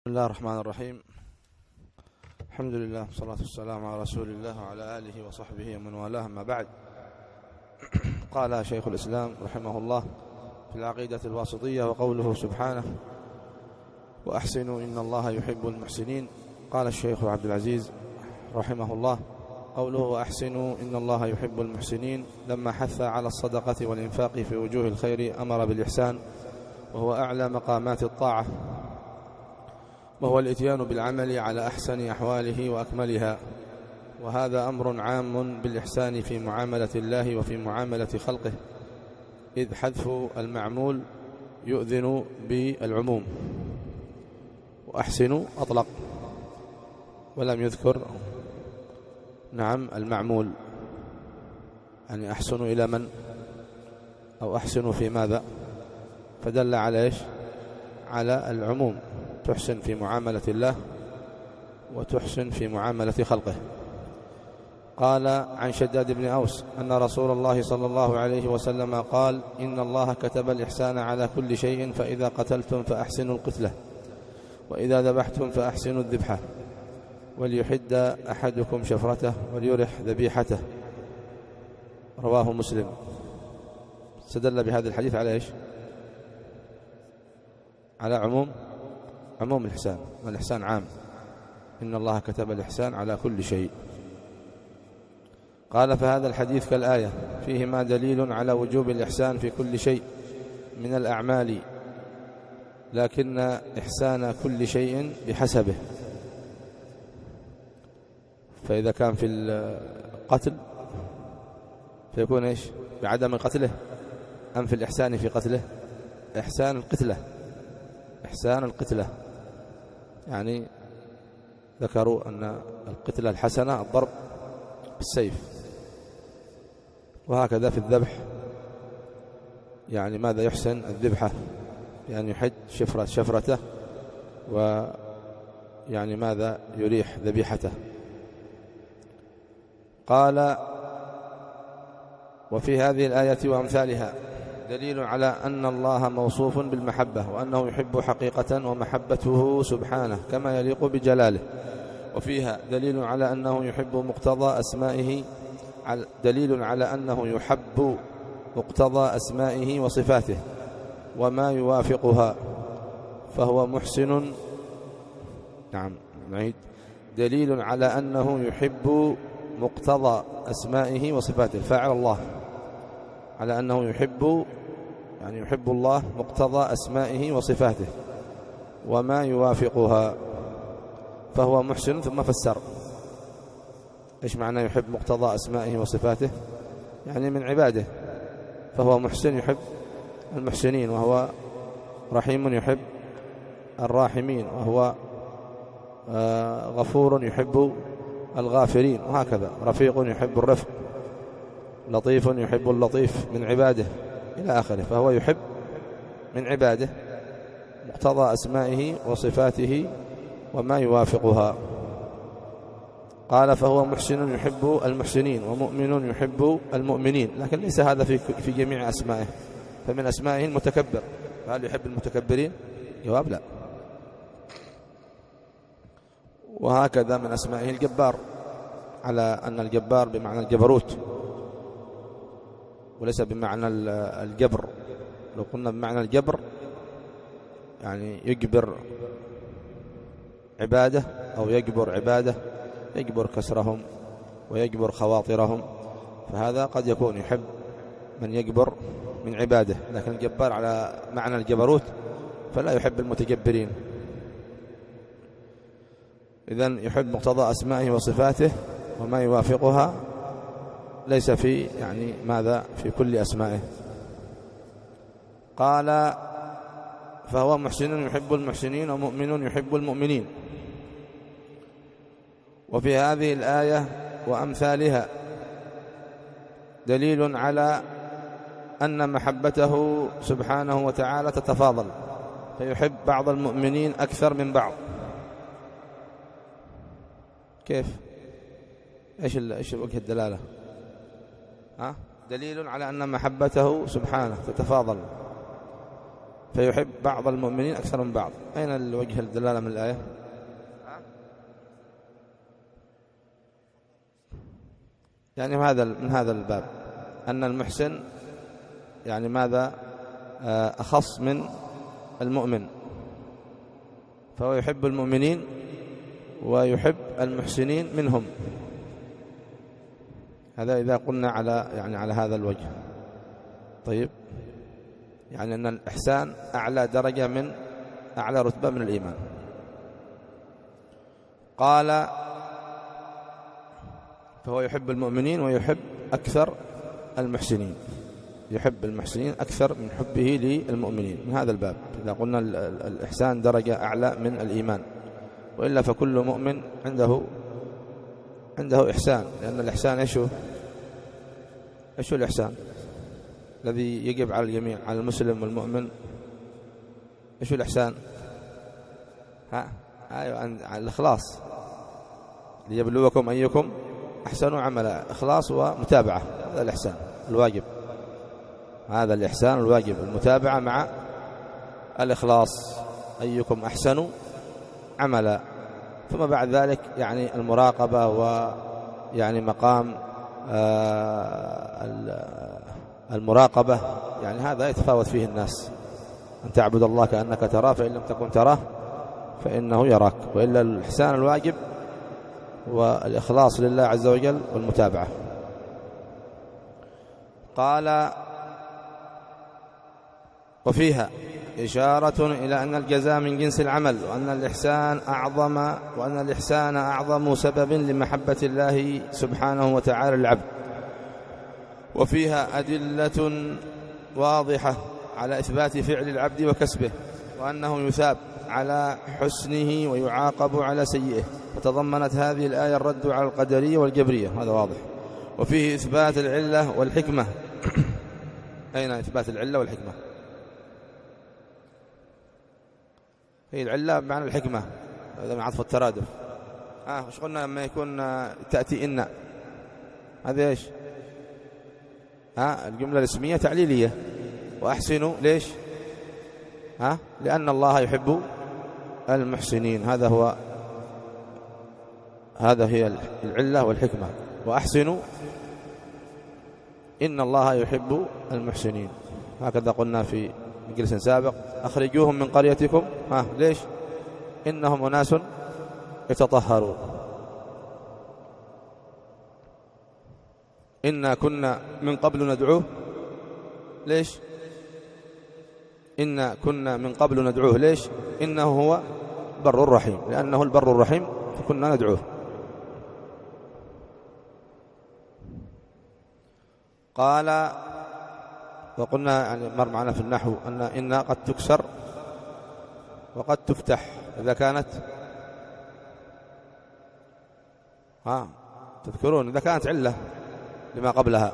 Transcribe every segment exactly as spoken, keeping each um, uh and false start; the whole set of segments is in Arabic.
بسم الله الرحمن الرحيم. الحمد لله والصلاة والسلام على رسول الله وعلى آله وصحبه ومن والاه، أما بعد. قال شيخ الإسلام رحمه الله في العقيدة الواسطية: وقوله سبحانه: وأحسنوا إن الله يحب المحسنين. قال الشيخ عبد العزيز رحمه الله: قوله وأحسنوا إن الله يحب المحسنين لما حث على الصدقة والإنفاق في وجوه الخير أمر بالإحسان، وهو أعلى مقامات الطاعة، وهو الإتيان بالعمل على أحسن أحواله وأكملها، وهذا أمر عام بالإحسان في معاملة الله وفي معاملة خلقه، إذ حذف المعمول يؤذن بالعموم. وأحسنوا أطلق ولم يذكر نعم المعمول، يعني أحسنوا إلى من أو أحسنوا في ماذا، فدل على إيش؟ على العموم، تحسن في معاملة الله وتحسن في معاملة خلقه. قال عن شداد بن أوس أن رسول الله صلى الله عليه وسلم قال: إن الله كتب الإحسان على كل شيء، فإذا قتلتم فأحسنوا القتلة، وإذا ذبحتم فأحسنوا الذبحة، وليحد أحدكم شفرته وليرح ذبيحته. رواه مسلم. استدل بهذا الحديث على إيش؟ على عموم عموم الإحسان، والإحسان عام. إن الله كتب الإحسان على كل شيء. قال: فهذا الحديث كالآية، فيهما دليل على وجوب الإحسان في كل شيء من الأعمال، لكن إحسان كل شيء بحسبه. فإذا كان في القتل فيكون إيش؟ بعدم قتله، أم في الإحسان في قتله؟ إحسان القتلة، إحسان القتلة. يعني ذكروا أن القتلة الحسنة الضرب بالسيف، وهكذا في الذبح، يعني ماذا يحسن الذبحة، بأن يحد شفرة شفرته، ويعني ماذا يريح ذبيحته. قال: وفي هذه الآية وأمثالها دليل على أن الله موصوف بالمحبة، وأنه يحب حقيقة، ومحبته سبحانه كما يليق بجلاله. وفيها دليل على أنه يحب مقتضى أسمائه دليل على أنه يحب مقتضى أسمائه وصفاته وما يوافقها، فهو محسن. نعم نعيد: دليل على أنه يحب مقتضى أسمائه وصفاته، الفاعل الله، على أنه يحب يعني يحب الله مقتضى أسمائه وصفاته وما يوافقها، فهو محسن. ثم فسر إيش معنى يحب مقتضى أسمائه وصفاته؟ يعني من عباده، فهو محسن يحب المحسنين، وهو رحيم يحب الراحمين، وهو غفور يحب الغافرين، وهكذا رفيق يحب الرفق، لطيف يحب اللطيف من عباده، إلى آخره. فهو يحب من عباده مقتضى أسمائه وصفاته وما يوافقها. قال: فهو محسن يحب المحسنين، ومؤمن يحب المؤمنين، لكن ليس هذا في في جميع أسمائه. فمن أسمائه المتكبر، فهل يحب المتكبرين؟ جواب لا. وهكذا من أسمائه الجبار، على أن الجبار بمعنى الجبروت وليس بمعنى الجبر. لو قلنا بمعنى الجبر يعني يجبر عباده، أو يجبر عباده، يجبر كسرهم ويجبر خواطرهم، فهذا قد يكون يحب من يجبر من عباده. لكن الجبار على معنى الجبروت، فلا يحب المتجبرين. إذن يحب مقتضى أسمائه وصفاته وما يوافقها، ليس في يعني ماذا في كل أسمائه. قال: فهو محسن يحب المحسنين، ومؤمن يحب المؤمنين. وفي هذه الآية وأمثالها دليل على أن محبته سبحانه وتعالى تتفاضل، فيحب بعض المؤمنين أكثر من بعض. كيف؟ إيش إيش وجه الدلالة؟ ها؟ دليل على أن محبته سبحانه تتفاضل، فيحب بعض المؤمنين أكثر من بعض. أين الوجه الدلالة من الآية؟ يعني هذا من هذا الباب أن المحسن يعني ماذا أخص من المؤمن، فهو يحب المؤمنين ويحب المحسنين منهم. هذا إذا قلنا على يعني على هذا الوجه. طيب، يعني أن الإحسان أعلى درجة من أعلى رتبة من الإيمان. قال فهو يحب المؤمنين ويحب أكثر المحسنين، يحب المحسنين أكثر من حبه للمؤمنين، من هذا الباب إذا قلنا الإحسان درجة أعلى من الإيمان. وإلا فكل مؤمن عنده عنده إحسان، لأن الإحسان إيش هو؟ إيش هو الإحسان الذي يجب على الجميع، على المسلم والمؤمن؟ إيش هو الإحسان؟ ها أيوة، على الإخلاص، ليبلوكم أيكم أحسن عملا، إخلاص ومتابعة، هذا الإحسان الواجب، هذا الإحسان الواجب، المتابعة مع الإخلاص، أيكم أحسن عملا. ثم بعد ذلك يعني المراقبة ويعني مقام المراقبة، يعني هذا يتفاوت فيه الناس، أن تعبد الله كأنك تراه فإن لم تكن تراه فإنه يراك. وإلا الإحسان الواجب والإخلاص لله عز وجل والمتابعة. قال وفيها إشارة إلى أن الجزاء من جنس العمل، وأن الإحسان أعظم وأن الإحسان أعظم سبب لمحبة الله سبحانه وتعالى للعبد. وفيها أدلة واضحة على إثبات فعل العبد وكسبه، وأنه يثاب على حسنه ويعاقب على سيئه. فتضمنت هذه الآية الرد على القدرية والجبرية، هذا واضح. وفيه إثبات العلة والحكمة. أين إثبات العلة والحكمة؟ هي العلة بمعنى الحكمة، هذا من عطف الترادف. آه وش قلنا لما يكون تأتي إن، هذا إيش؟ ها آه الجملة الاسمية تعليلية. وأحسنوا ليش؟ ها آه لأن الله يحب المحسنين، هذا هو هذا هي العلة والحكمة. وأحسنوا إن الله يحب المحسنين، هكذا قلنا في مجلس سابق. أخرجوهم من قريتكم، ها ليش؟ إنهم أناس يتطهرون. إنا كنا من قبل ندعوه، ليش؟ إنا كنا من قبل ندعوه، ليش؟ إنه هو بر الرحيم، لأنه البر الرحيم فكنا ندعوه. قال وقلنا يعني مر معنا في النحو أن إن قد تكسر وقد تفتح إذا كانت، ها تذكرون، إذا كانت علة لما قبلها.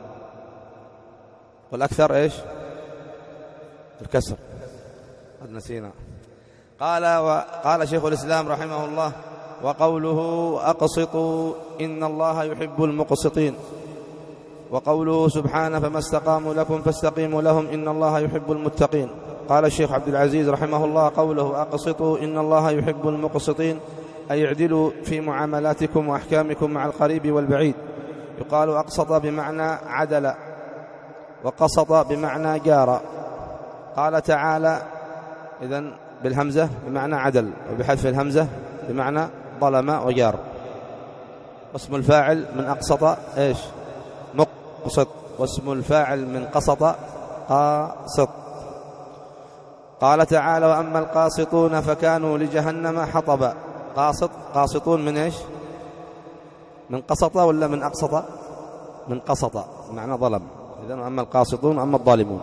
والأكثر إيش؟ الكسر، قد نسينا. قال وقال شيخ الإسلام رحمه الله: وقوله أقسطوا إن الله يحب المقسطين، وقوله سبحانه: فما استقاموا لكم فاستقيموا لهم إن الله يحب المتقين. قال الشيخ عبد العزيز رحمه الله: قوله أقسطوا إن الله يحب المقسطين أي اعدلوا في معاملاتكم وأحكامكم مع القريب والبعيد. يقال أقسط بمعنى عدل، وقسط بمعنى جار. قال تعالى إذن بالهمزة بمعنى عدل، وبحذف الهمزة بمعنى ظلم وجار. واسم الفاعل من أقسط إيش؟ مقسط. واسم الفاعل من قسط قاسط. قال تعالى: وأما القاسطون فكانوا لجهنم حطبا. قاسط، قاسطون من إيش؟ من قسط ولا من أقسط؟ من قسط معنى ظلم. إذن وأما القاسطون وأما الظالمون.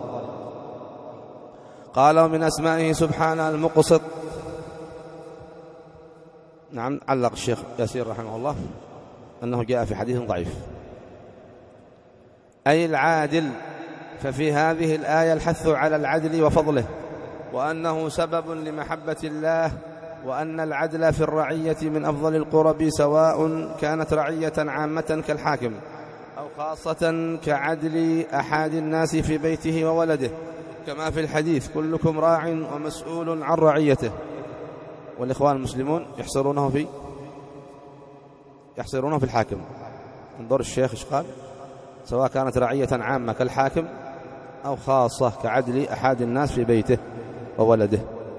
قال: ومن أسمائه سبحانه المقسط. نعم، علق الشيخ ياسين رحمه الله أنه جاء في حديث ضعيف، أي العادل. ففي هذه الآية الحث على العدل وفضله، وأنه سبب لمحبة الله، وأن العدل في الرعية من أفضل القرب، سواء كانت رعية عامة كالحاكم أو خاصة كعدل أحد الناس في بيته وولده. كما في الحديث كلكم راع ومسؤول عن رعيته. والإخوان المسلمون يحصرونه في يحصرونه في الحاكم. انظر الشيخ إيش قال: سواء كانت رعية عامة كالحاكم أو خاصة كعدل أحد الناس في بيته وولده.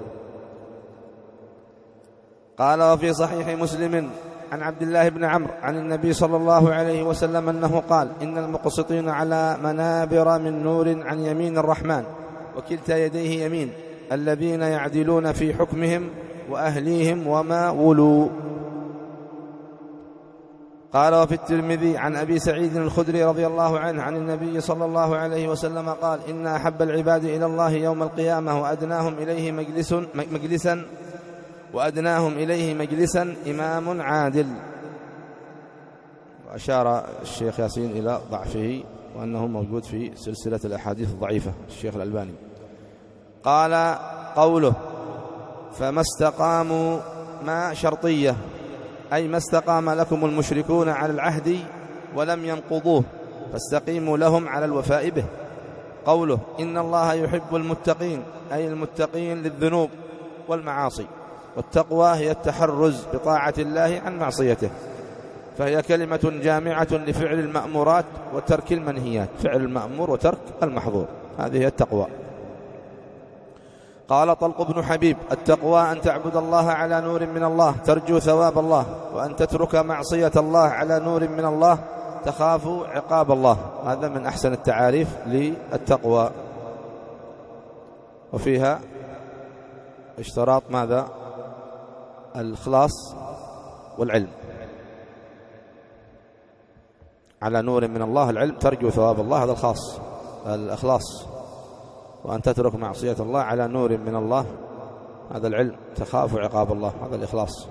قال: وفي صحيح مسلم عن عبد الله بن عمرو عن النبي صلى الله عليه وسلم أنه قال: إن المقسطين على منابر من نور عن يمين الرحمن وكلتا يديه يمين، الذين يعدلون في حكمهم وأهليهم وما ولوا. قال: وفي الترمذي عن أبي سعيد الخدري رضي الله عنه عن النبي صلى الله عليه وسلم قال: إن أحب العباد إلى الله يوم القيامة وأدناهم إليه مجلس مجلسا وأدناهم إليه مجلسا إمام عادل. وأشار الشيخ ياسين إلى ضعفه وأنه موجود في سلسلة الأحاديث الضعيفة الشيخ الألباني. قال: قوله فما استقاموا ما شرطية، أي ما استقام لكم المشركون على العهد ولم ينقضوه فاستقيموا لهم على الوفاء به. قوله إن الله يحب المتقين، أي المتقين للذنوب والمعاصي، والتقوى هي التحرز بطاعة الله عن معصيته، فهي كلمة جامعة لفعل المأمورات وترك المنهيات، فعل المأمور وترك المحظور، هذه هي التقوى. قال طلق بن حبيب: التقوى أن تعبد الله على نور من الله ترجو ثواب الله، وأن تترك معصية الله على نور من الله تخاف عقاب الله. هذا من أحسن التعاريف للتقوى. وفيها اشتراط ماذا؟ الإخلاص والعلم. على نور من الله العلم، ترجو ثواب الله، هذا الخاص الإخلاص. وأن تترك معصية الله على نور من الله، هذا العلم، تخاف عقاب الله، هذا الإخلاص.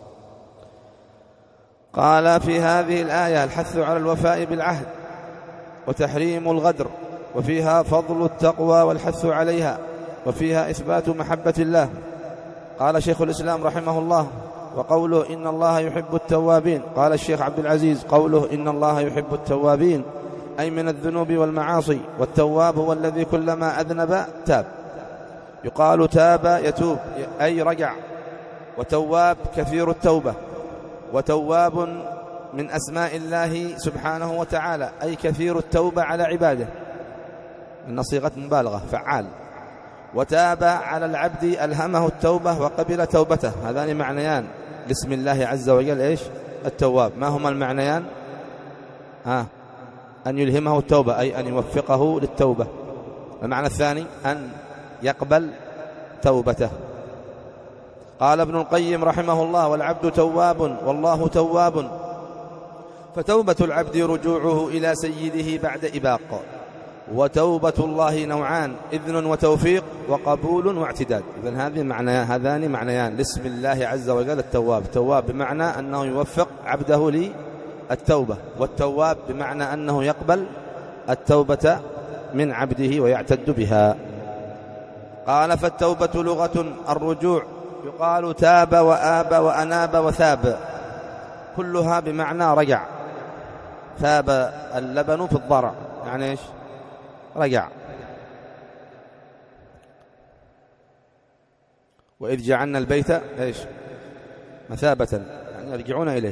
قال: في هذه الآية الحث على الوفاء بالعهد وتحريم الغدر، وفيها فضل التقوى والحث عليها، وفيها إثبات محبة الله. قال شيخ الإسلام رحمه الله: وقوله إن الله يحب التوابين. قال الشيخ عبد العزيز: قوله إن الله يحب التوابين أي من الذنوب والمعاصي، والتواب هو الذي كلما أذنب تاب. يقال تاب يتوب أي رجع، وتواب كثير التوبة، وتواب من أسماء الله سبحانه وتعالى أي كثير التوبة على عباده، إن صيغة مبالغة فعال. وتاب على العبد ألهمه التوبة وقبل توبته، هذان معنيان لاسم الله عز وجل إيش؟ التواب. ما هما المعنيان؟ ها أن يلهمه التوبة أي أن يوفقه للتوبة. المعنى الثاني أن يقبل توبته. قال ابن القيم رحمه الله: والعبد تواب والله تواب، فتوبة العبد رجوعه إلى سيده بعد إباق، وتوبة الله نوعان: إذن وتوفيق، وقبول واعتداد. إذن هذه معنى هذان معنيان لاسم الله عز وجل التواب. التواب بمعنى أنه يوفق عبده للتوبة، والتواب بمعنى أنه يقبل التوبة من عبده ويعتد بها. قال: فالتوبة لغة الرجوع، يقال تاب وآب وأناب وثاب، كلها بمعنى رجع. ثاب اللبن في الضرع، يعني إيش؟ رجع. وإذ جعلنا البيت إيش؟ مثابة، يعني يرجعون إليه.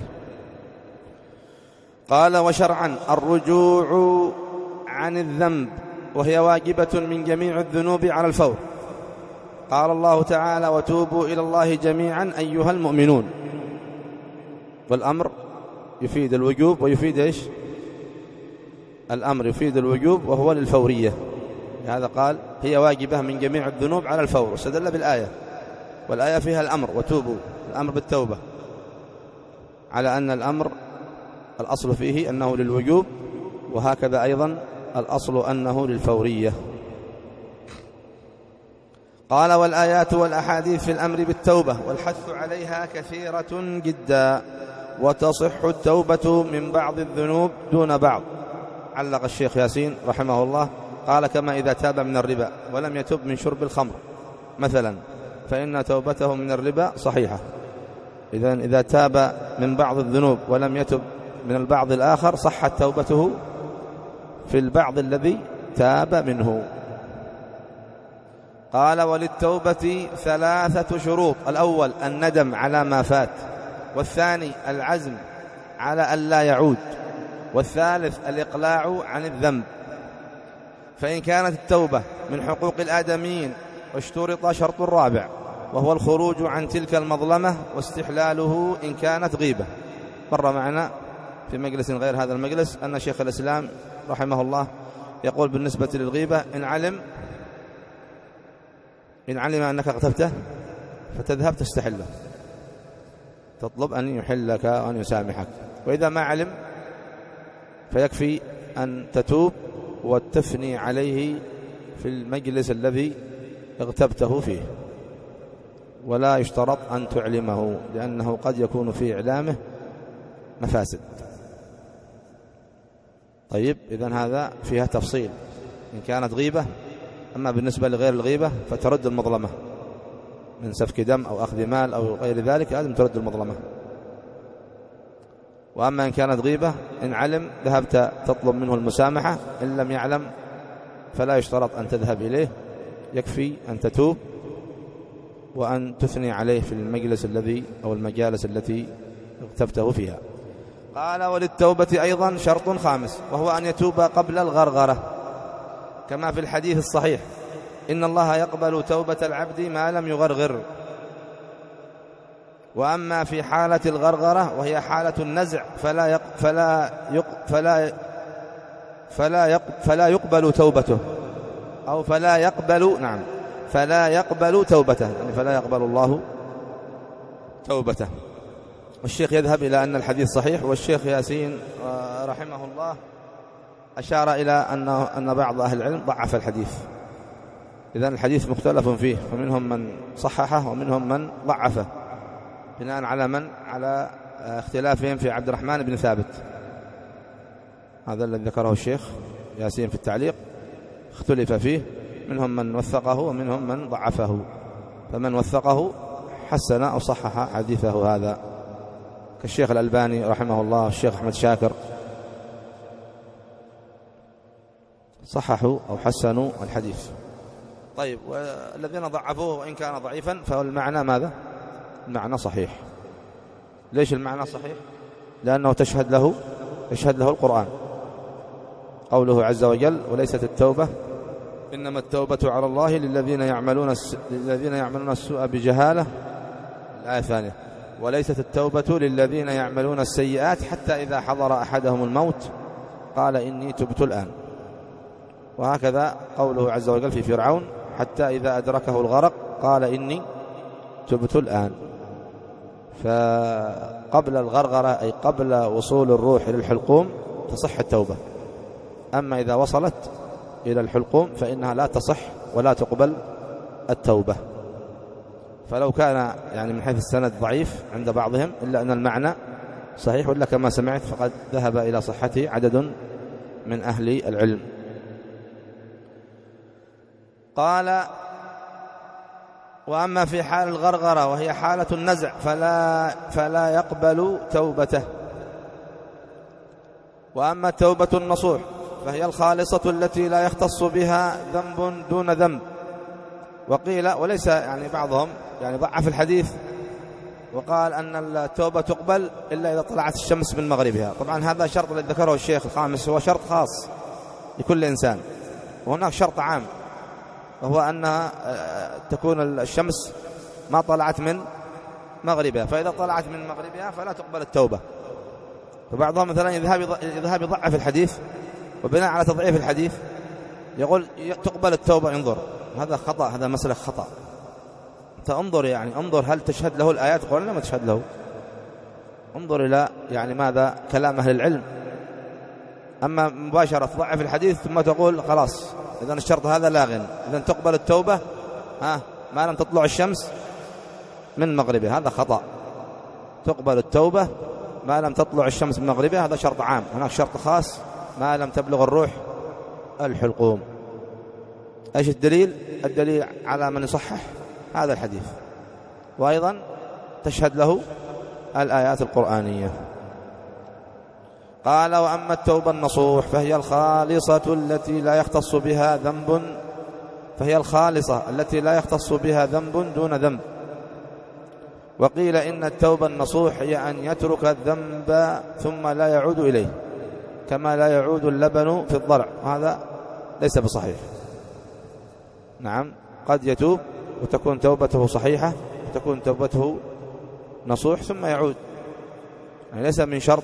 قال: وشرعا الرجوع عن الذنب، وهي واجبة من جميع الذنوب على الفور. قال الله تعالى: وتوبوا إلى الله جميعا أيها المؤمنون. والأمر يفيد الوجوب ويفيد إيش؟ الأمر يفيد الوجوب وهو للفورية، هذا قال هي واجبة من جميع الذنوب على الفور، واستدل بالآية، والآية فيها الأمر وتوبوا، الأمر بالتوبة، على أن الأمر الأصل فيه أنه للوجوب، وهكذا أيضا الأصل أنه للفورية. قال: والآيات والأحاديث في الأمر بالتوبة والحث عليها كثيرة جدا، وتصح التوبة من بعض الذنوب دون بعض. علق الشيخ ياسين رحمه الله قال: كما إذا تاب من الربا ولم يتب من شرب الخمر مثلا، فإن توبته من الربا صحيحة. إذن إذا تاب من بعض الذنوب ولم يتب من البعض الآخر صحت توبته في البعض الذي تاب منه. قال وللتوبة ثلاثة شروط: الأول الندم على ما فات، والثاني العزم على أن لا يعود، والثالث الإقلاع عن الذنب. فإن كانت التوبة من حقوق الآدميين واشترط شرط رابع وهو الخروج عن تلك المظلمة واستحلاله إن كانت غيبة. مر معنا في مجلس غير هذا المجلس أن شيخ الإسلام رحمه الله يقول بالنسبة للغيبة: إن علم إن علم أنك اغتبته فتذهب تستحله، تطلب أن يحلك وأن يسامحك، وإذا ما علم فيكفي أن تتوب وتثني عليه في المجلس الذي اغتبته فيه، ولا يشترط أن تعلمه، لأنه قد يكون في إعلامه مفاسد. طيب، إذن هذا فيها تفصيل إن كانت غيبة. أما بالنسبة لغير الغيبة فترد المظلمة من سفك دم أو أخذ مال أو غير ذلك، لازم ترد المظلمة. وأما إن كانت غيبة إن علم ذهبت تطلب منه المسامحة، إن لم يعلم فلا يشترط أن تذهب إليه، يكفي أن تتوب وأن تثني عليه في المجلس الذي أو المجالس التي اغتبته فيها. قال وللتوبة أيضا شرط خامس وهو أن يتوب قبل الغرغرة، كما في الحديث الصحيح: إن الله يقبل توبة العبد ما لم يغرغر. وأما في حالة الغرغرة وهي حالة النزع فلا يق فلا يق فلا فلا يق فلا يقبل توبته، أو فلا يقبل نعم فلا يقبل توبته، يعني فلا يقبل الله توبته. والشيخ يذهب إلى أن الحديث صحيح، والشيخ ياسين رحمه الله أشار إلى أن أن بعض أهل العلم ضعف الحديث. إذن الحديث مختلف فيه، فمنهم من صححه ومنهم من ضعفه، بناء على من على اختلافهم في عبد الرحمن بن ثابت. هذا الذي ذكره الشيخ ياسين في التعليق، اختلف فيه، منهم من وثقه ومنهم من ضعفه، فمن وثقه حسن أو صحح حديثه هذا، كالشيخ الألباني رحمه الله والشيخ أحمد شاكر، صححوا أو حسنوا الحديث. طيب، والذين ضعفوه وإن كان ضعيفا فالمعنى ماذا؟ المعنى صحيح. ليش المعنى صحيح؟ لأنه تشهد له يشهد له القرآن، قوله عز وجل: وليست التوبة إنما التوبة على الله للذين يعملون للذين يعملون السوء بجهالة. الآية الثانية: وليست التوبة للذين يعملون السيئات حتى إذا حضر أحدهم الموت قال إني تبت الآن. وهكذا قوله عز وجل في فرعون: حتى إذا أدركه الغرق قال إني تبت الآن. فقبل الغرغرة أي قبل وصول الروح إلى الحلقوم تصح التوبة، أما إذا وصلت إلى الحلقوم فإنها لا تصح ولا تقبل التوبة. فلو كان يعني من حيث السند ضعيف عند بعضهم إلا أن المعنى صحيح، ولا كما سمعت فقد ذهب إلى صحته عدد من أهل العلم. قال: وأما في حال الغرغرة وهي حالة النزع فلا, فلا يقبل توبته. وأما التوبة النصوح فهي الخالصة التي لا يختص بها ذنب دون ذنب. وقيل، وليس يعني بعضهم يعني ضعف الحديث وقال أن التوبة تقبل إلا إذا طلعت الشمس من مغربها. طبعا هذا شرط الذي ذكره الشيخ الخامس، هو شرط خاص لكل إنسان، وهناك شرط عام وهو أنها تكون الشمس ما طلعت من مغربها، فإذا طلعت من مغربها فلا تقبل التوبة. فبعضهم مثلا يذهب يذهب يضعف الحديث، وبناء على تضعيف الحديث يقول تقبل التوبة. انظر، هذا خطأ، هذا مسلك خطأ. أنت انظر يعني انظر هل تشهد له الآيات ولا ما تشهد له. انظر إلى يعني ماذا كلام أهل العلم. أما مباشرة تضعف الحديث ثم تقول خلاص إذن الشرط هذا لاغن، إذن تقبل التوبة ها ما لم تطلع الشمس من مغربها، هذا خطأ. تقبل التوبة ما لم تطلع الشمس من مغربها، هذا شرط عام. هناك شرط خاص: ما لم تبلغ الروح الحلقوم. ايش الدليل؟ الدليل على من يصحح هذا الحديث، وأيضا تشهد له الآيات القرآنية. قال: وأما التوبة النصوح فهي الخالصة التي لا يختص بها ذنب فهي الخالصة التي لا يختص بها ذنب دون ذنب. وقيل إن التوبة النصوح هي أن يترك الذنب ثم لا يعود إليه، كما لا يعود اللبن في الضرع، هذا ليس بصحيح. نعم، قد يتوب وتكون توبته صحيحة وتكون توبته نصوح ثم يعود، يعني ليس من شرط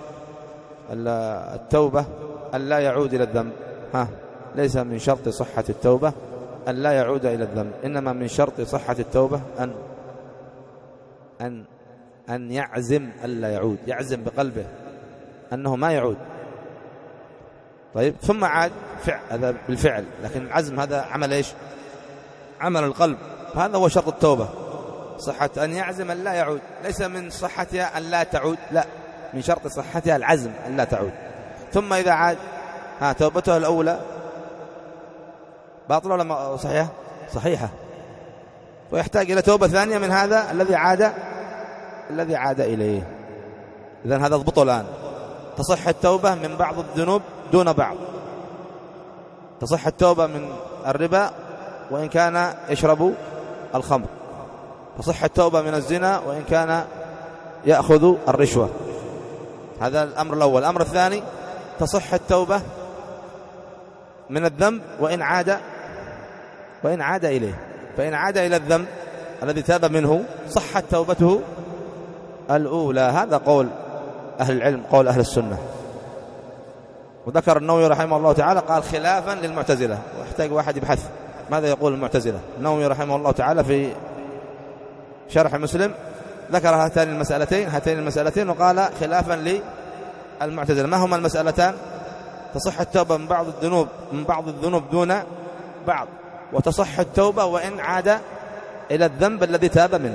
التوبة أن لا يعود إلى الذنب، ها ليس من شرط صحة التوبة أن لا يعود إلى الذنب، إنما من شرط صحة التوبة أن أن أن يعزم ألا يعود، يعزم بقلبه أنه ما يعود. طيب ثم عاد فعل، هذا بالفعل، لكن العزم هذا عمل إيش؟ عمل القلب، هذا هو شرط التوبة، صحة أن يعزم أن لا يعود، ليس من صحتها أن لا تعود، لا، من شرط صحتها العزم أن لا تعود. ثم إذا عاد، ها توبته الأولى باطلة ولا صحيحة؟ صحيحة، ويحتاج إلى توبة ثانية من هذا الذي عاد الذي عاد إليه. إذن هذا اضبطه الآن، تصح التوبة من بعض الذنوب دون بعض. تصح التوبة من الربا وإن كان يشرب الخمر، تصح التوبة من الزنا وإن كان يأخذ الرشوة، هذا الأمر الأول. الأمر الثاني، تصح التوبة من الذنب وإن عاد وإن عاد إليه، فإن عاد إلى الذنب الذي تاب منه صحت توبته الأولى. هذا قول أهل العلم، قول أهل السنة. وذكر النووي رحمه الله تعالى قال خلافا للمعتزلة، ويحتاج واحد يبحث ماذا يقول المعتزلة. النووي رحمه الله تعالى في شرح مسلم ذكر هاتين المسألتين هاتين المسألتين وقال خلافا للمعتزلة. ما هما المسألتان؟ تصح التوبة من بعض الذنوب من بعض الذنوب دون بعض، وتصح التوبة وإن عاد إلى الذنب الذي تاب منه.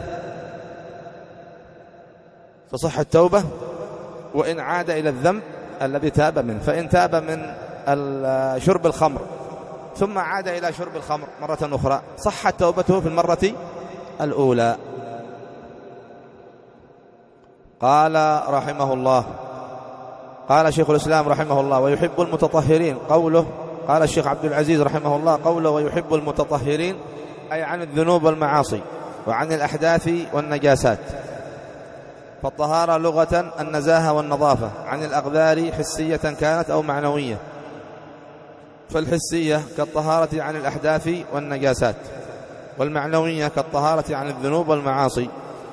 تصح التوبة وإن عاد إلى الذنب الذي تاب منه، فإن تاب من شرب الخمر ثم عاد إلى شرب الخمر مرة أخرى صحت توبته في المرة الأولى. قال رحمه الله، قال شيخ الإسلام رحمه الله ويحب المتطهرين، قوله قال الشيخ عبد العزيز رحمه الله قوله ويحب المتطهرين أي عن الذنوب والمعاصي وعن الأحداث والنجاسات. فالطهارة لغة النزاهة والنظافة عن الأقدار حسية كانت أو معنوية، فالحسية كالطهارة عن الأحداث والنجاسات، والمعنوية كالطهارة عن الذنوب والمعاصي.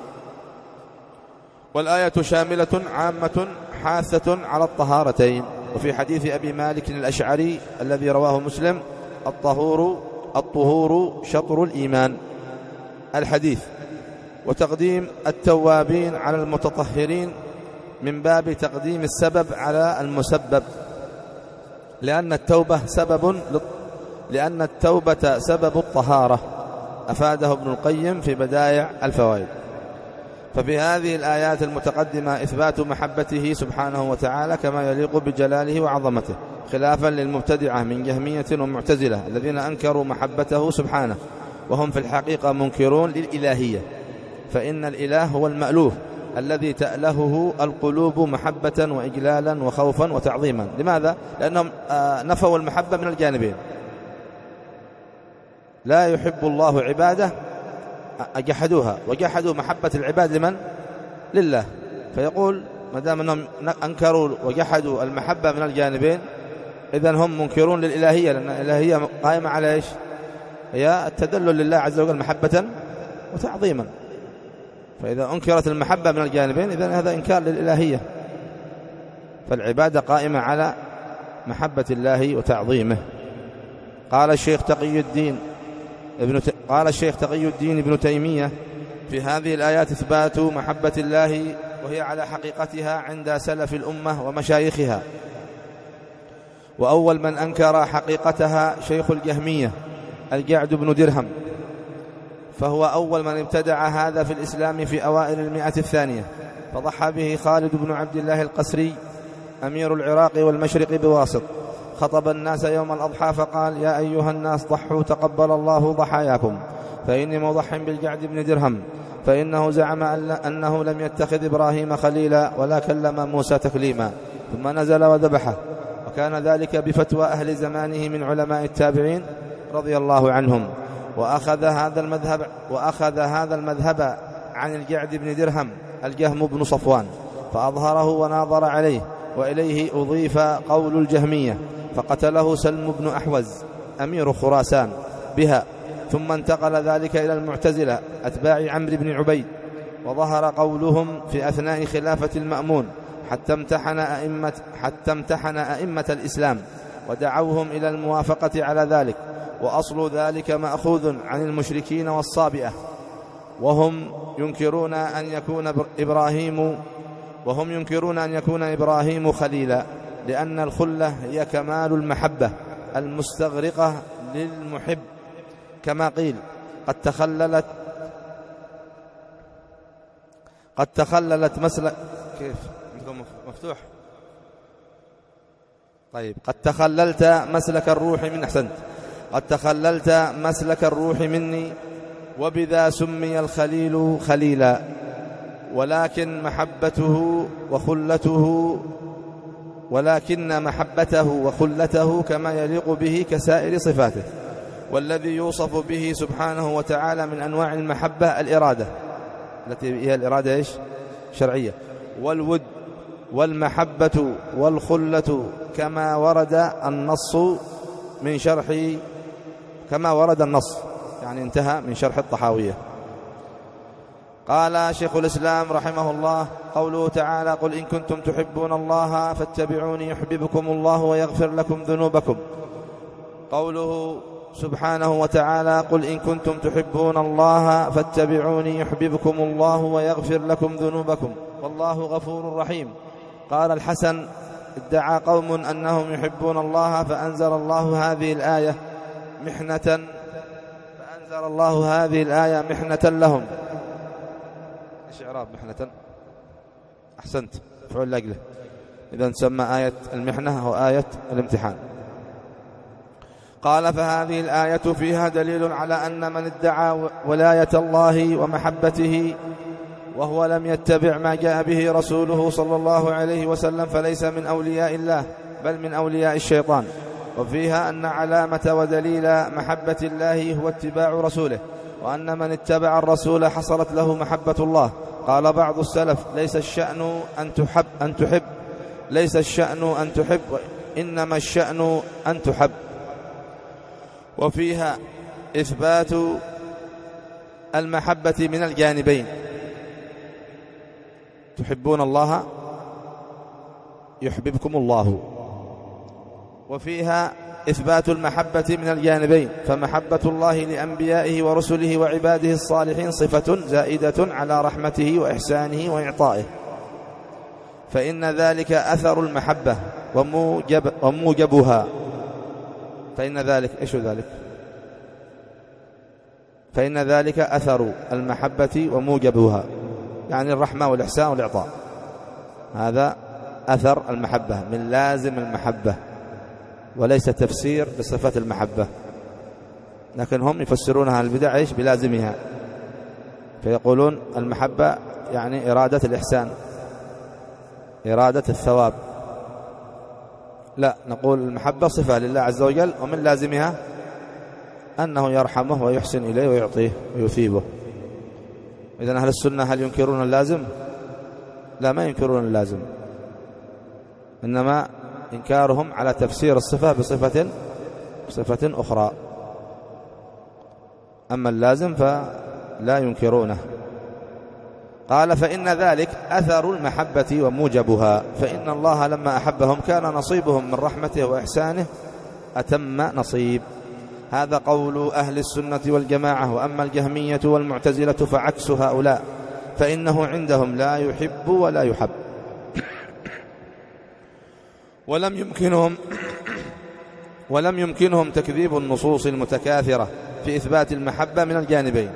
والآية شاملة عامة حاثة على الطهارتين. وفي حديث أبي مالك الأشعري الذي رواه مسلم الطهور الطهور شطر الإيمان الحديث. وتقديم التوابين على المتطهرين من باب تقديم السبب على المسبب، لأن التوبة سبب لأن التوبة سبب الطهارة، أفاده ابن القيم في بدائع الفوائد. ففي هذه الآيات المتقدمة إثبات محبته سبحانه وتعالى كما يليق بجلاله وعظمته، خلافا للمبتدعة من جهمية ومعتزلة الذين أنكروا محبته سبحانه، وهم في الحقيقة منكرون للإلهية، فإن الإله هو المألوه الذي تألهه القلوب محبة وإجلالا وخوفا وتعظيما. لماذا؟ لأنهم نفوا المحبة من الجانبين. لا يحب الله عباده أجحدوها وجحدوا محبة العباد لمن؟ لله. فيقول ما دام أنهم أنكروا وجحدوا المحبة من الجانبين إذن هم منكرون للإلهية، لأن الإلهية قائمة على إيش؟ هي التدلل لله عز وجل محبة وتعظيما. فإذا أنكرت المحبة من الجانبين إذن هذا إنكار للإلهية، فالعبادة قائمة على محبة الله وتعظيمه. قال الشيخ تقي الدين ابن ت... قال الشيخ تقي الدين ابن تيمية في هذه الآيات إثبات محبة الله وهي على حقيقتها عند سلف الأمة ومشايخها. وأول من أنكر حقيقتها شيخ الجهمية الجعد بن درهم، فهو أول من ابتدع هذا في الإسلام في أوائل المئة الثانية، فضحى به خالد بن عبد الله القسري أمير العراق والمشرق بواسط، خطب الناس يوم الأضحى فقال يا أيها الناس ضحوا تقبل الله ضحاياكم، فإني مضح بالجعد بن درهم، فإنه زعم أنه لم يتخذ إبراهيم خليلا ولا كلم موسى تكليما، ثم نزل وذبحه، وكان ذلك بفتوى أهل زمانه من علماء التابعين رضي الله عنهم، وأخذ هذا المذهب وأخذ هذا المذهب عن الجعد بن درهم الجهم بن صفوان فأظهره وناظر عليه، وإليه أضيف قول الجهمية، فقتله سلم بن أحوز أمير خراسان بها، ثم انتقل ذلك إلى المعتزلة أتباع عمرو بن عبيد، وظهر قولهم في أثناء خلافة المأمون حتى امتحن أئمة, حتى امتحن أئمة الإسلام ودعوهم إلى الموافقة على ذلك، وأصل ذلك مأخوذ عن المشركين والصابئة، وهم ينكرون أن يكون إبراهيم وهم ينكرون أن يكون إبراهيم خليلا، لأن الخلة هي كمال المحبة المستغرقة للمحب، كما قيل قد تخللت قد تخللت مسلك كيف عندكم مفتوح طيب قد تخللت مسلك الروح من أحسنت قد تخللت مسلك الروح مني، وبذا سمي الخليل خليلا، ولكن محبته وخلته ولكن محبته وخلته كما يليق به كسائر صفاته. والذي يوصف به سبحانه وتعالى من أنواع المحبة الإرادة، التي هي الإرادة إيش؟ شرعية، والود والمحبة والخلة كما ورد النص من شرح كما ورد النص يعني انتهى من شرح الطحاوية. قال شيخ الإسلام رحمه الله: قوله تعالى: قل إن كنتم تحبون الله فاتبعوني يحببكم الله ويغفر لكم ذنوبكم. قوله سبحانه وتعالى: قل إن كنتم تحبون الله فاتبعوني يحببكم الله ويغفر لكم ذنوبكم والله غفور رحيم. قال الحسن: ادعى قوم أنهم يحبون الله فأنزل الله هذه الآية محنة فأنزل الله هذه الآية محنة لهم. إيش إعراب محنة؟ أحسنت، فعل لأجله، إذا تسمى آية المحنة أو آية الامتحان. قال: فهذه الآية فيها دليل على أن من ادعى ولاية الله ومحبته وهو لم يتبع ما جاء به رسوله صلى الله عليه وسلم فليس من أولياء الله بل من أولياء الشيطان. وفيها أن علامة ودليل محبة الله هو اتباع رسوله، وأن من اتبع الرسول حصلت له محبة الله. قال بعض السلف: ليس الشأن أن تحب أن تحب ليس الشأن أن تحب إنما الشأن أن تحب. وفيها إثبات المحبة من الجانبين: تحبون الله يحببكم الله. وفيها إثبات المحبة من الجانبين، فمحبة الله لأنبيائه ورسله وعباده الصالحين صفة زائدة على رحمته وإحسانه وإعطائه، فإن ذلك أثر المحبة وموجب وموجبها. فإن ذلك إيش ذلك؟ فإن ذلك أثر المحبة وموجبها، يعني الرحمة والإحسان والإعطاء، هذا أثر المحبة من لازم المحبة، وليس تفسير بصفات المحبة. لكن هم يفسرونها البدع إيش؟ بلازمها، فيقولون المحبة يعني إرادة الإحسان، إرادة الثواب. لا، نقول المحبة صفة لله عز وجل، ومن لازمها أنه يرحمه ويحسن إليه ويعطيه ويثيبه. إذن أهل السنة هل ينكرون اللازم؟ لا، ما ينكرون اللازم، إنما إنكارهم على تفسير الصفة بصفة بصفة أخرى. أما اللازم فلا ينكرونه. قال: فإن ذلك أثر المحبة وموجبها، فإن الله لما أحبهم كان نصيبهم من رحمته وإحسانه أتم نصيب. هذا قول أهل السنة والجماعة. وأما الجهمية والمعتزلة فعكس هؤلاء، فإنه عندهم لا يحب ولا يحب، ولم يمكنهم ولم يمكنهم تكذيب النصوص المتكاثرة في إثبات المحبة من الجانبين.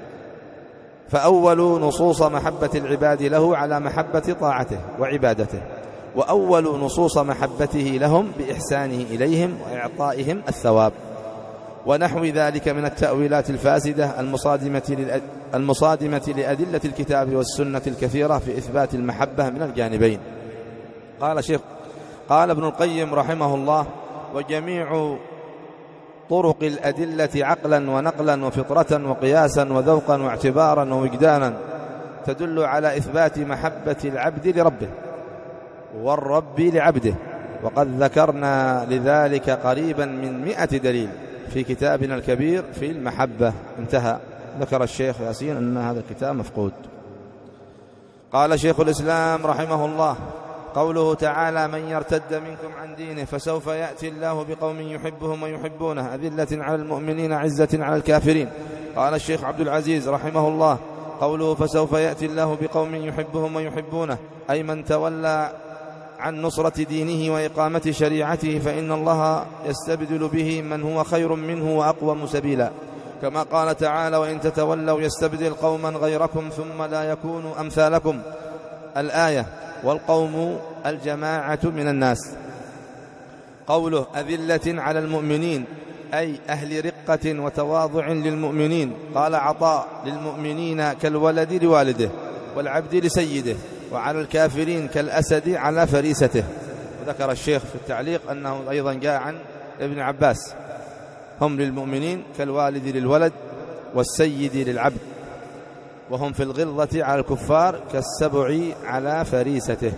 فأول نصوص محبة العباد له على محبة طاعته وعبادته، وأول نصوص محبته لهم بإحسانه إليهم وإعطائهم الثواب، ونحو ذلك من التأويلات الفاسدة المصادمة المصادمة لأدلة الكتاب والسنة الكثيرة في إثبات المحبة من الجانبين. قال شيخ قال ابن القيم رحمه الله: وجميع طرق الأدلة عقلا ونقلا وفطرة وقياسا وذوقا واعتبارا ووجدانا تدل على إثبات محبة العبد لربه والرب لعبده، وقد ذكرنا لذلك قريبا من مئة دليل في كتابنا الكبير في المحبة. انتهى. ذكر الشيخ ياسين أن هذا الكتاب مفقود. قال شيخ الإسلام رحمه الله: قوله تعالى: من يرتد منكم عن دينه فسوف يأتي الله بقوم يحبهم ويحبونه أذلة على المؤمنين عزة على الكافرين. قال الشيخ عبد العزيز رحمه الله: قوله فسوف يأتي الله بقوم يحبهم ويحبونه أي من تولى عن نصرة دينه وإقامة شريعته فإن الله يستبدل به من هو خير منه وأقوم سبيلا، كما قال تعالى: وإن تتولوا يستبدل قوما غيركم ثم لا يكونوا أمثالكم. الآية. والقوم الجماعة من الناس. قوله أذلة على المؤمنين أي أهل رقة وتواضع للمؤمنين. قال عطاء: للمؤمنين كالولد لوالده والعبد لسيده، وعلى الكافرين كالأسد على فريسته. وذكر الشيخ في التعليق أنه أيضا جاء عن ابن عباس: هم للمؤمنين كالوالد للولد والسيد للعبد، وهم في الغلظة على الكفار كالسبع على فريسته.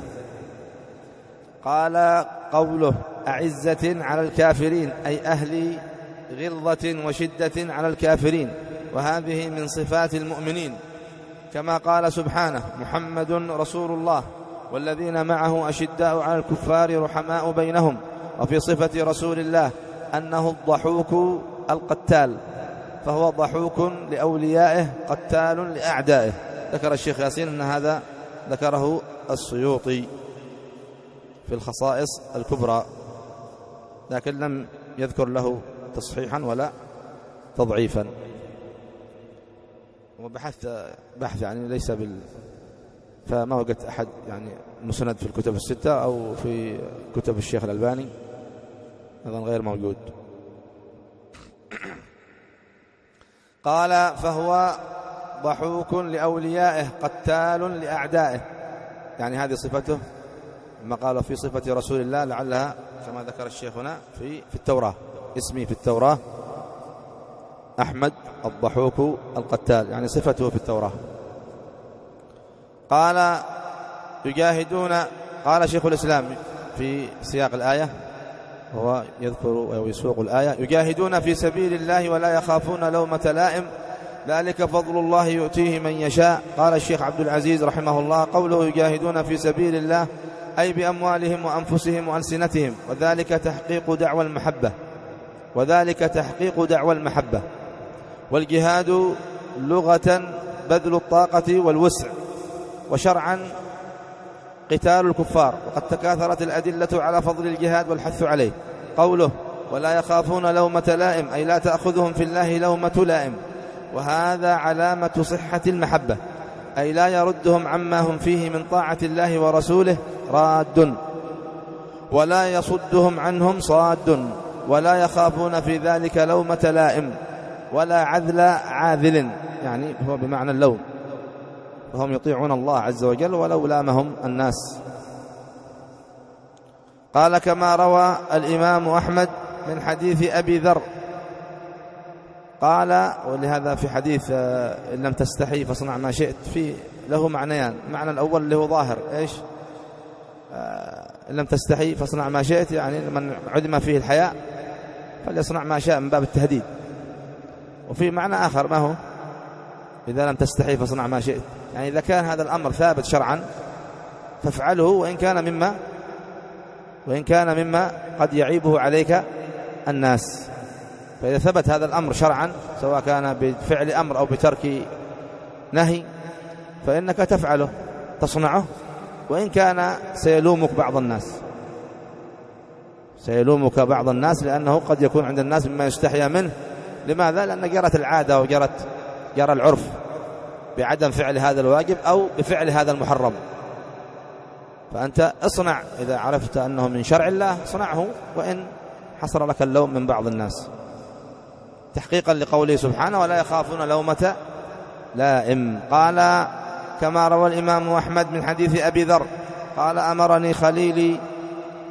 قال قوله أعزة على الكافرين أي أهل غلظة وشدة على الكافرين، وهذه من صفات المؤمنين، كما قال سبحانه: محمد رسول الله والذين معه أشداء على الكفار رحماء بينهم. وفي صفة رسول الله أنه الضحوك القتال، فهو ضحوك لأوليائه قتال لأعدائه. ذكر الشيخ ياسين أن هذا ذكره السيوطي في الخصائص الكبرى، لكن لم يذكر له تصحيحا ولا تضعيفا. وبحثت بحث يعني ليس بال فما وجدت أحد يعني مسند في الكتب الستة أو في كتب الشيخ الألباني، أيضا غير موجود. قال: فهو ضحوك لأوليائه قتال لأعدائه، يعني هذه صفته، ما قال في صفة رسول الله لعلها كما ذكر الشيخ هنا في في التوراة، اسمي في التوراة أحمد الضحوك القتال، يعني صفته في التوراة. قال: يجاهدون. قال شيخ الإسلام في سياق الآية، هو يذكر ويسوق الآية: يجاهدون في سبيل الله ولا يخافون لومة لائم ذلك فضل الله يؤتيه من يشاء. قال الشيخ عبد العزيز رحمه الله: قوله يجاهدون في سبيل الله أي بأموالهم وأنفسهم وألسنتهم، وذلك تحقيق دعوى المحبة وذلك تحقيق دعوى المحبة والجهاد لغة بذل الطاقة والوسع، وشرعا قتال الكفار، وقد تكاثرت الأدلة على فضل الجهاد والحث عليه. قوله ولا يخافون لومة لائم أي لا تأخذهم في الله لومة لائم، وهذا علامة صحة المحبة، أي لا يردهم عما هم فيه من طاعة الله ورسوله راد، ولا يصدهم عنهم صاد، ولا يخافون في ذلك لومة لائم ولا عذل عاذل، يعني هو بمعنى اللوم، فهم يطيعون الله عز وجل ولو لامهم الناس. قال: كما روى الإمام أحمد من حديث أبي ذر قال، ولهذا في حديث إن لم تستحي فاصنع ما شئت في له معنيان. المعنى الأول اللي هو ظاهر إيش؟ إن لم تستحي فاصنع ما شئت، يعني من عدم فيه الحياء فليصنع ما شاء من باب التهديد. وفي معنى آخر ما هو؟ إذا لم تستحي فاصنع ما شئت، يعني إذا كان هذا الأمر ثابت شرعا فافعله، وإن كان مما وإن كان مما قد يعيبه عليك الناس. فإذا ثبت هذا الأمر شرعا سواء كان بفعل أمر أو بترك نهي فإنك تفعله تصنعه، وإن كان سيلومك بعض الناس سيلومك بعض الناس لأنه قد يكون عند الناس مما يستحيا منه. لماذا؟ لأن جرت العادة وجرت جرى العرف بعدم فعل هذا الواجب أو بفعل هذا المحرم. فأنت اصنع إذا عرفت أنه من شرع الله، صنعه وإن حصل لك اللوم من بعض الناس، تحقيقا لقوله سبحانه ولا يخافون لومة لائم. قال: كما روى الإمام أحمد من حديث أبي ذر قال: أمرني خليلي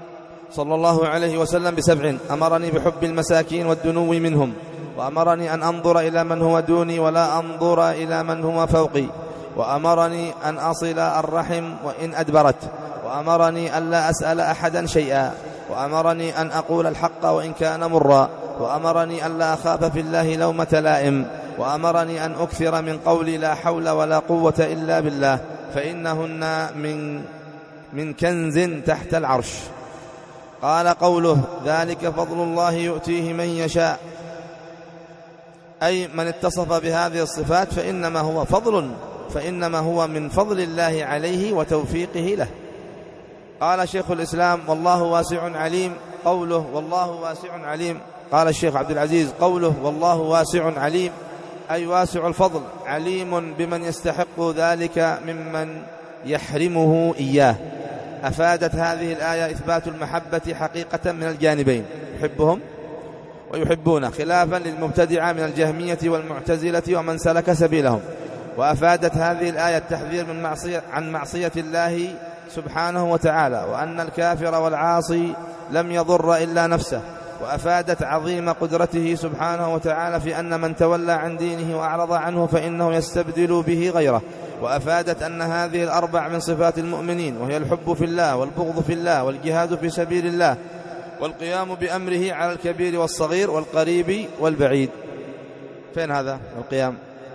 صلى الله عليه وسلم بسبع: أمرني بحب المساكين والدنو منهم، وأمرني أن أنظر إلى من هو دوني ولا أنظر إلى من هو فوقي، وأمرني أن أصل الرحم وإن أدبرت، وأمرني أن لا أسأل أحدا شيئا، وأمرني أن أقول الحق وإن كان مرا، وأمرني أن لا أخاف في الله لومة لائم، وأمرني أن أكثر من قولي لا حول ولا قوة إلا بالله، فإنهن من من كنز تحت العرش. قال قوله: ذلك فضل الله يؤتيه من يشاء، أي من اتصف بهذه الصفات فإنما هو فضل فإنما هو من فضل الله عليه وتوفيقه له. قال شيخ الإسلام: والله واسع عليم. قوله والله واسع عليم، قال الشيخ عبد العزيز: قوله والله واسع عليم أي واسع الفضل، عليم بمن يستحق ذلك ممن يحرمه إياه. أفادت هذه الآية إثبات المحبة حقيقة من الجانبين، يحبهم ويحبونه، خلافا للمبتدعة من الجهمية والمعتزلة ومن سلك سبيلهم. وأفادت هذه الآية التحذير من معصية عن معصية الله سبحانه وتعالى، وأن الكافر والعاصي لم يضر إلا نفسه. وأفادت عظيم قدرته سبحانه وتعالى في أن من تولى عن دينه وأعرض عنه فإنه يستبدل به غيره. وأفادت أن هذه الأربع من صفات المؤمنين، وهي الحب في الله والبغض في الله والجهاد في سبيل الله والقيام بأمره على الكبير والصغير والقريب والبعيد. فين هذا القيام؟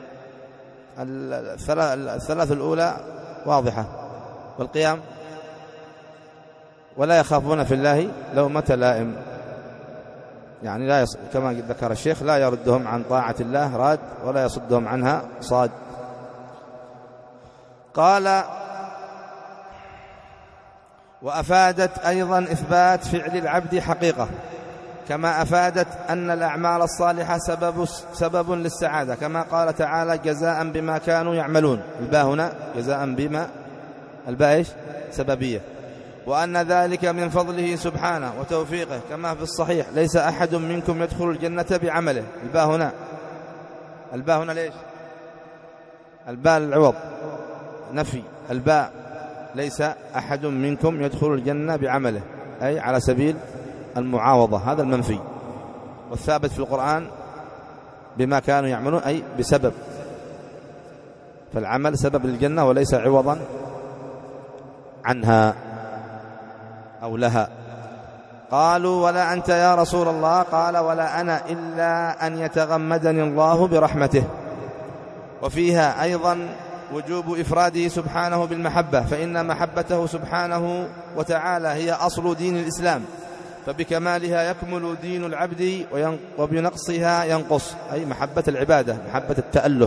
الثلاث الأولى واضحة، والقيام ولا يخافون في الله لومة لائم، يعني لا يص... كما ذكر الشيخ لا يردهم عن طاعة الله راد ولا يصدهم عنها صاد. قال: وأفادت أيضا إثبات فعل العبد حقيقة، كما أفادت أن الأعمال الصالحة سبب, سبب للسعادة، كما قال تعالى: جزاء بما كانوا يعملون. الباء هنا جزاء بما، الباء إيش؟ سببية. وأن ذلك من فضله سبحانه وتوفيقه، كما في الصحيح: ليس أحد منكم يدخل الجنة بعمله. الباء هنا، الباء هنا ليش؟ الباء العوض نفي، الباء ليس أحد منكم يدخل الجنة بعمله، أي على سبيل المعاوضة، هذا المنفي. والثابت في القرآن بما كانوا يعملون أي بسبب، فالعمل سبب للجنة وليس عوضا عنها أو لها. قالوا: ولا أنت يا رسول الله؟ قال: ولا أنا إلا أن يتغمدني الله برحمته. وفيها أيضا وجوب إفراده سبحانه بالمحبة، فإن محبته سبحانه وتعالى هي أصل دين الإسلام، فبكمالها يكمل دين العبد وبنقصها ينقص، أي محبة العبادة، محبة التأله،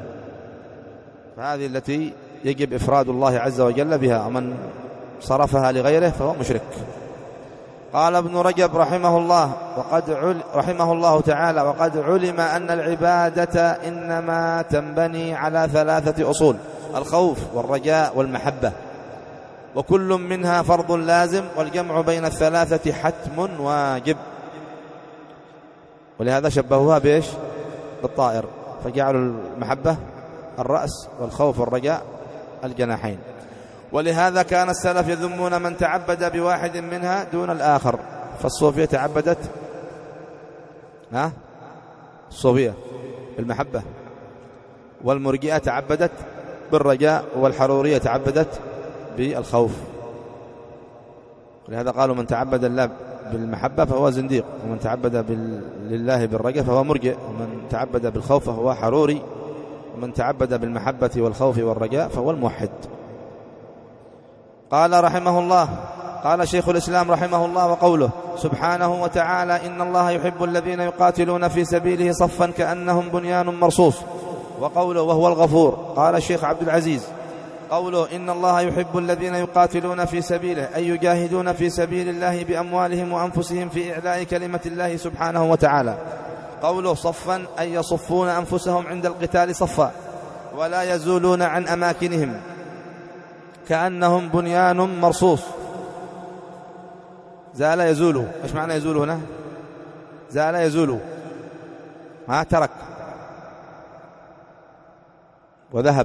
فهذه التي يجب إفراد الله عز وجل بها، ومن صرفها لغيره فهو مشرك. قال ابن رجب رحمه الله وقد عل رحمه الله تعالى: وقد علم أن العبادة إنما تنبني على ثلاثة أصول: الخوف والرجاء والمحبة، وكل منها فرض لازم، والجمع بين الثلاثة حتم واجب. ولهذا شبهوها بإيش؟ بالطائر، فجعلوا المحبة الرأس والخوف والرجاء الجناحين. ولهذا كان السلف يذمون من تعبد بواحد منها دون الآخر، فالصوفية تعبدت ها الصوفية بالمحبة، والمرجئة تعبدت بالرجاء، والحرورية تعبدت بالخوف. لهذا قالوا: من تعبد الله بالمحبة فهو زنديق، ومن تعبد بال... لله بالرجاء فهو مرجئ، ومن تعبد بالخوف فهو حروري، ومن تعبد بالمحبة والخوف والرجاء فهو الموحد. قال رحمه الله، قال شيخ الإسلام رحمه الله: وقوله سبحانه وتعالى: إن الله يحب الذين يقاتلون في سبيله صفا كأنهم بنيان مرصوص. وقوله: وهو الغفور. قال الشيخ عبد العزيز: قوله إن الله يحب الذين يقاتلون في سبيله أي يجاهدون في سبيل الله بأموالهم وأنفسهم في إعلاء كلمة الله سبحانه وتعالى. قوله صفا أي يصفون أنفسهم عند القتال صفا، ولا يزولون عن أماكنهم كأنهم بنيان مرصوص. زال يزول، إيش معنى يزول هنا؟ زال يزول، ما ترك وذهب،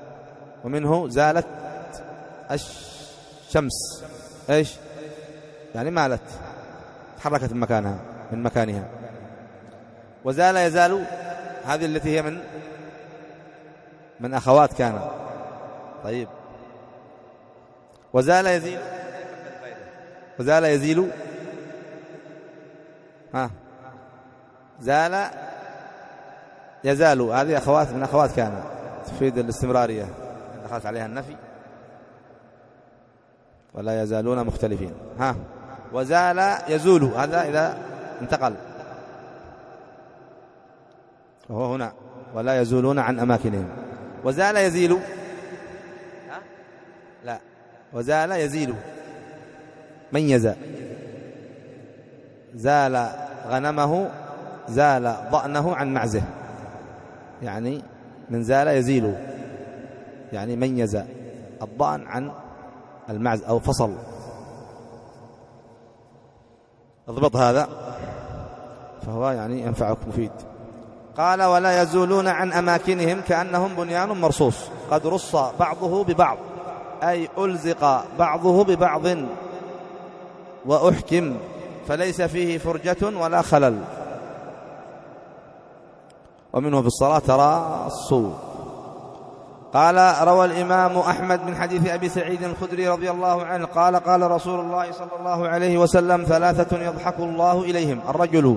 ومنه زالت الشمس، إيش؟ يعني مالت تحركت من مكانها من مكانها. وزال يزال هذه التي هي من من أخوات كان. طيب وزال يزيل وزال يزيل ها زال يزال هذه أخوات من أخوات كان تفيد الاستمرارية، دخلت عليها النفي. ولا يزالون مختلفين. ها وزال يزول هذا إذا انتقل، وهو هنا ولا يزولون عن أماكنهم. وزال يزيل ها؟ لا وزال يزيل ميز، زال غنمه زال ضأنه عن معزه، يعني من زال يزيل يعني ميز الضأن عن المعز أو فصل. اضبط هذا فهو يعني ينفعك مفيد. قال ولا يزولون عن أماكنهم كأنهم بنيان مرصوص قد رص بعضه ببعض، أي ألزق بعضه ببعض وأحكم فليس فيه فرجة ولا خلل. ومنه في الصلاة تراصوا. قال روى الإمام أحمد من حديث أبي سعيد الخدري رضي الله عنه قال قال رسول الله صلى الله عليه وسلم ثلاثة يضحك الله إليهم: الرجل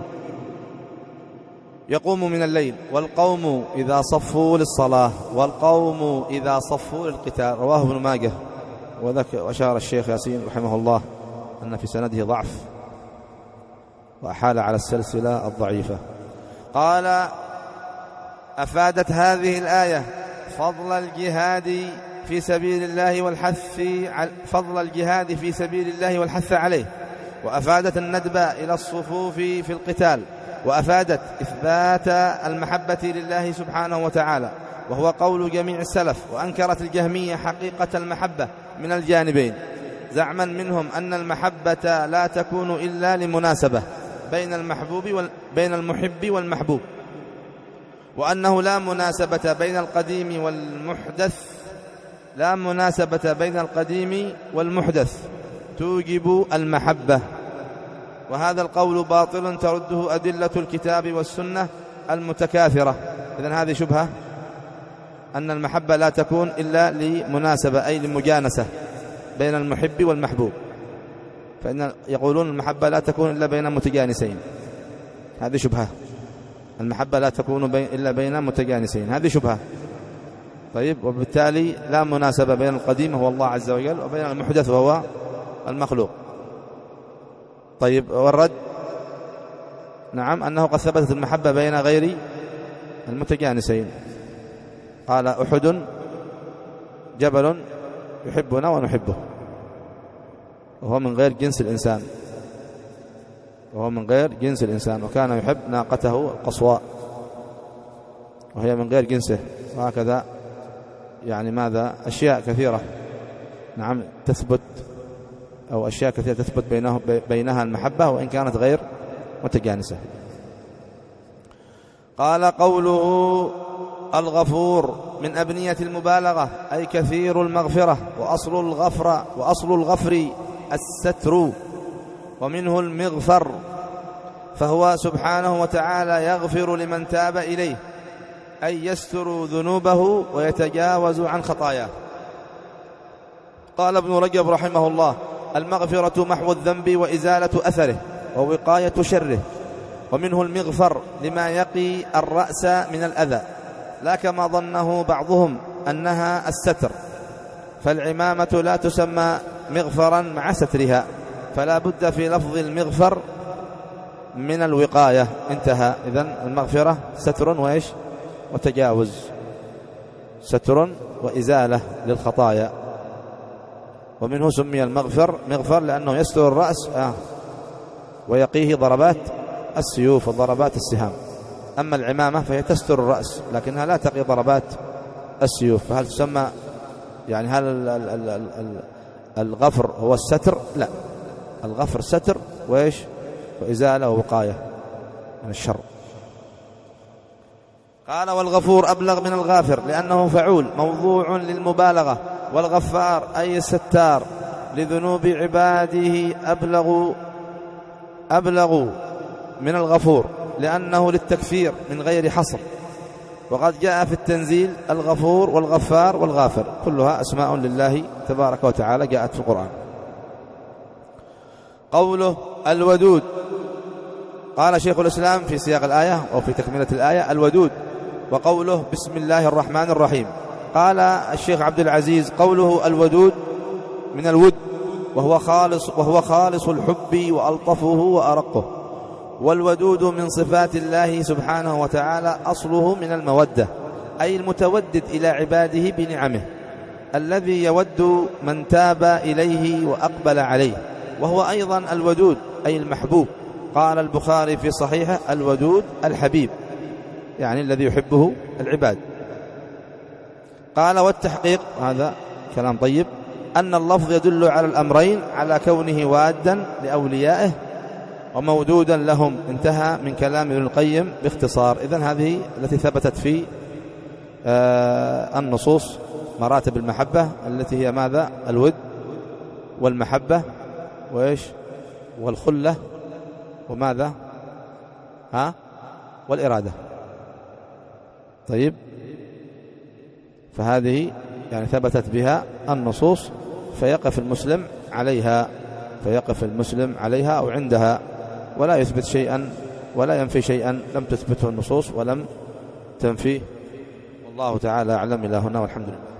يقوم من الليل، والقوم إذا صفوا للصلاة، والقوم إذا صفوا للقتال. رواه ابن ماجه. وأشار الشيخ ياسين رحمه الله أن في سنده ضعف وأحال على السلسلة الضعيفة. قال أفادت هذه الآية فضل الجهاد في سبيل الله والحث فضل الجهاد في سبيل الله والحث عليه، وأفادت الندب إلى الصفوف في القتال، وأفادت إثبات المحبة لله سبحانه وتعالى، وهو قول جميع السلف. وأنكرت الجهمية حقيقة المحبة من الجانبين، زعما منهم أن المحبة لا تكون إلا لمناسبة بين المحبوب وال... بين المحب والمحبوب، وأنه لا مناسبة بين القديم والمحدث لا مناسبة بين القديم والمحدث توجب المحبة، وهذا القول باطل ترده أدلة الكتاب والسنة المتكاثرة. إذن هذه شبهة أن المحبة لا تكون إلا لمناسبة أي لمجانسة بين المحب والمحبوب، فإن يقولون المحبة لا تكون إلا بين متجانسين، هذه شبهة. المحبة لا تكون بين إلا بين متجانسين، هذه شبهة. طيب وبالتالي لا مناسبة بين القديم هو الله عز وجل وبين المحدث وهو المخلوق. طيب والرد نعم أنه قد ثبتت المحبة بين غير المتجانسين. قال أحد جبل يحبنا ونحبه، وهو من غير جنس الإنسان وهو من غير جنس الإنسان وكان يحب ناقته القصواء وهي من غير جنسه. وهكذا يعني ماذا أشياء كثيرة نعم تثبت أو أشياء كثيرة تثبت بينه بينها المحبة وإن كانت غير متجانسة. قال قوله الغفور من أبنية المبالغة أي كثير المغفرة، وأصل الغفر وأصل الغفر الستر، ومنه المغفر، فهو سبحانه وتعالى يغفر لمن تاب إليه أي يستر ذنوبه ويتجاوز عن خطاياه. قال ابن رجب رحمه الله: المغفرة محو الذنب وإزالة أثره ووقاية شره، ومنه المغفر لما يقي الرأس من الأذى، لا كما ظنه بعضهم أنها الستر، فالعمامة لا تسمى مغفرا مع سترها، فلا بد في لفظ المغفر من الوقاية. انتهى. إذن المغفرة ستر وإيش وتجاوز، ستر وإزالة للخطايا. ومنه سمي المغفر مغفر لأنه يستر الرأس آه ويقيه ضربات السيوف وضربات السهام. أما العمامة فهي تستر الرأس لكنها لا تقي ضربات السيوف. فهل تسمى يعني هل ال ال ال ال ال الغفر هو الستر؟ لا، الغفر ستر وإيش وإزالة ووقاية من الشر. قال والغفور أبلغ من الغافر لأنه فعول موضوع للمبالغة، والغفار أي الستار لذنوب عباده أبلغ أبلغ من الغفور، لأنه للتكفير من غير حصر. وقد جاء في التنزيل الغفور والغفار والغافر، كلها أسماء لله تبارك وتعالى جاءت في القرآن. قوله الودود، قال شيخ الإسلام في سياق الآية أو في تكملة الآية الودود. وقوله بسم الله الرحمن الرحيم، قال الشيخ عبد العزيز قوله الودود من الود، وهو خالص وهو خالص الحب وألطفه وأرقه. والودود من صفات الله سبحانه وتعالى، أصله من المودة، أي المتودد إلى عباده بنعمه، الذي يود من تاب إليه وأقبل عليه، وهو أيضا الودود أي المحبوب. قال البخاري في صحيحه الودود الحبيب، يعني الذي يحبه العباد. قال والتحقيق، هذا كلام طيب، أن اللفظ يدل على الأمرين، على كونه وادا لأوليائه ومودودا لهم. انتهى من كلام ابن القيم باختصار. إذن هذه التي ثبتت في آه النصوص مراتب المحبة، التي هي ماذا؟ الود والمحبة وإيش والخلة وماذا ها والإرادة. طيب، فهذه يعني ثبتت بها النصوص، فيقف المسلم عليها فيقف المسلم عليها أو عندها، ولا يثبت شيئا ولا ينفي شيئا لم تثبته النصوص ولم تنفيه. والله تعالى أعلم. إلى هنا والحمد لله.